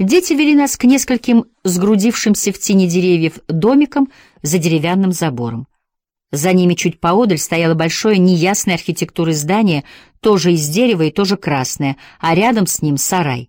Дети вели нас к нескольким сгрудившимся в тени деревьев домикам за деревянным забором. За ними чуть поодаль стояло большое неясной архитектуры здание, тоже из дерева и тоже красное, а рядом с ним сарай.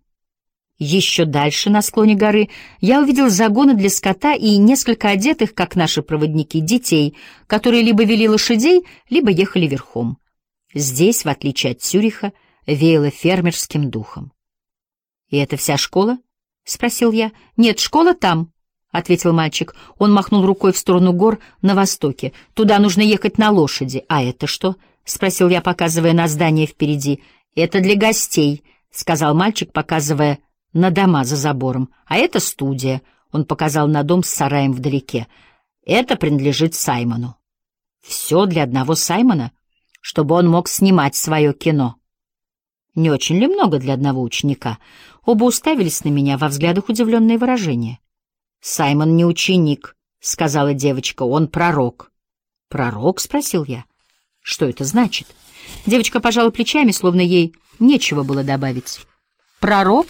Еще дальше, на склоне горы, я увидел загоны для скота и несколько одетых, как наши проводники, детей, которые либо вели лошадей, либо ехали верхом. Здесь, в отличие от Цюриха, веяло фермерским духом. «И это вся школа?» — спросил я. «Нет, школа там», — ответил мальчик. Он махнул рукой в сторону гор на востоке. «Туда нужно ехать на лошади». «А это что?» — спросил я, показывая на здание впереди. «Это для гостей», — сказал мальчик, показывая на дома за забором. «А это студия», — он показал на дом с сараем вдалеке. «Это принадлежит Саймону». «Все для одного Саймона, чтобы он мог снимать свое кино». Не очень ли много для одного ученика? Оба уставились на меня, во взглядах удивленное выражение. «Саймон не ученик», — сказала девочка, — «он пророк». «Пророк?» — спросил я. «Что это значит?» Девочка пожала плечами, словно ей нечего было добавить. «Пророк?»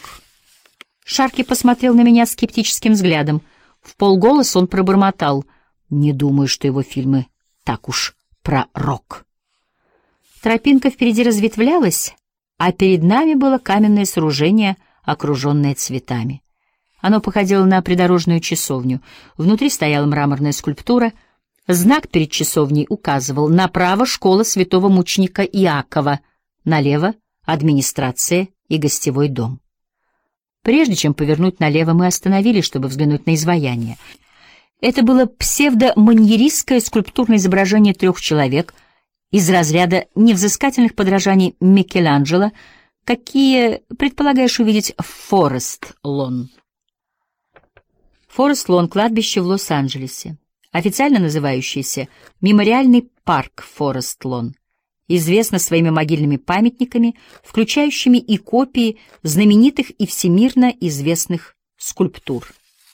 Шарки посмотрел на меня скептическим взглядом. Вполголоса он пробормотал: «Не думаю, что его фильмы так уж про рок». Тропинка впереди разветвлялась, а перед нами было каменное сооружение, окруженное цветами. Оно походило на придорожную часовню. Внутри стояла мраморная скульптура. Знак перед часовней указывал: направо — школа святого мученика Иакова, налево — администрация и гостевой дом. Прежде чем повернуть налево, мы остановились, чтобы взглянуть на изваяние. Это было псевдоманьеристское скульптурное изображение 3 человек из разряда невзыскательных подражаний Микеланджело, какие предполагаешь увидеть в Форест-Лон. Форест-Лон — кладбище в Лос-Анджелесе, официально называющееся Мемориальный парк Форест-Лон, известно своими могильными памятниками, включающими и копии знаменитых и всемирно известных скульптур.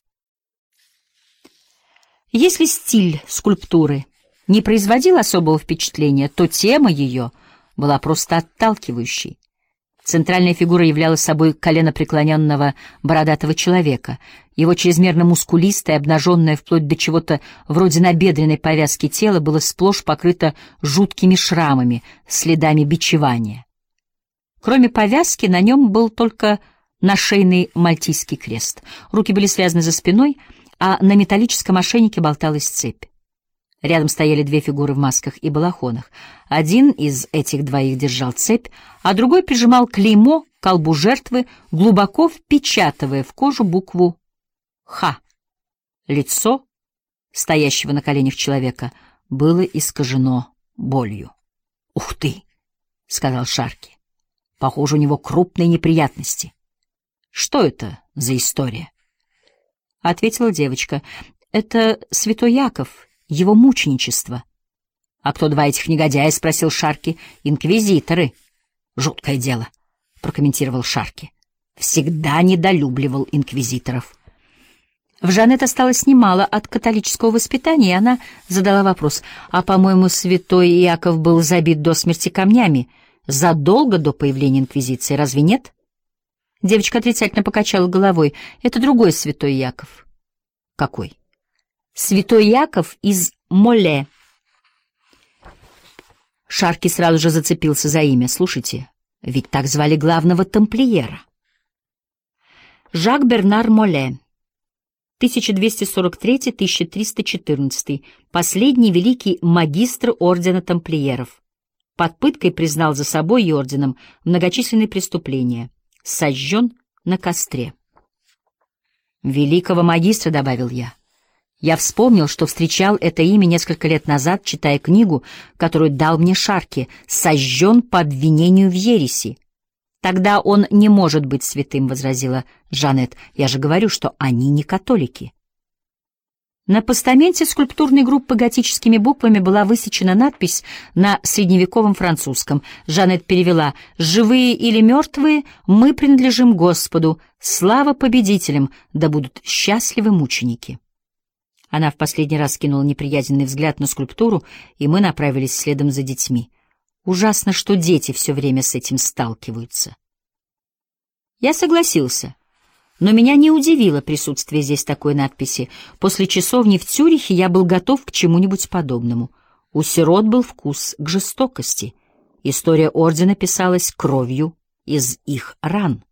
Если стиль скульптуры не производил особого впечатления, то тема ее была просто отталкивающей. Центральная фигура являла собой коленопреклоненного бородатого человека. Его чрезмерно мускулистое, обнаженное вплоть до чего-то вроде набедренной повязки тело было сплошь покрыто жуткими шрамами, следами бичевания. Кроме повязки, на нем был только нашейный мальтийский крест. Руки были связаны за спиной, а на металлическом ошейнике болталась цепь. Рядом стояли 2 фигуры в масках и балахонах. Один из этих двоих держал цепь, а другой прижимал клеймо к колбу жертвы, глубоко впечатывая в кожу букву «Х». Лицо стоящего на коленях человека было искажено болью. «Ух ты!» — сказал Шарки. «Похоже, у него крупные неприятности». «Что это за история?» — ответила девочка. «Это святой Яков, его мученичество». «А кто 2 этих негодяя?» — спросил Шарки. «Инквизиторы». «Жуткое дело», — прокомментировал Шарки. «Всегда недолюбливал инквизиторов». В Жанет осталось немало от католического воспитания, и она задала вопрос: «А, по-моему, святой Иаков был забит до смерти камнями задолго до появления инквизиции, разве нет?» Девочка отрицательно покачала головой. «Это другой святой Иаков». «Какой?» «Святой Яков из Моле». Шарки сразу же зацепился за имя. «Слушайте, ведь так звали главного тамплиера». Жак Бернар Моле, 1243-1314, последний великий магистр ордена тамплиеров. Под пыткой признал за собой и орденом многочисленные преступления. Сожжен на костре. «Великого магистра», — добавил я. Я вспомнил, что встречал это имя несколько лет назад, читая книгу, которую дал мне Шарки, «Сожжен по обвинению в ереси». «Тогда он не может быть святым», — возразила Жанет. «Я же говорю, что они не католики». На постаменте скульптурной группы готическими буквами была высечена надпись на средневековом французском. Жанет перевела: «Живые или мертвые, мы принадлежим Господу. Слава победителям, да будут счастливы мученики». Она в последний раз кинула неприязненный взгляд на скульптуру, и мы направились следом за детьми. Ужасно, что дети все время с этим сталкиваются. Я согласился. Но меня не удивило присутствие здесь такой надписи. После часовни в Цюрихе я был готов к чему-нибудь подобному. У сирот был вкус к жестокости. История ордена писалась кровью из их ран.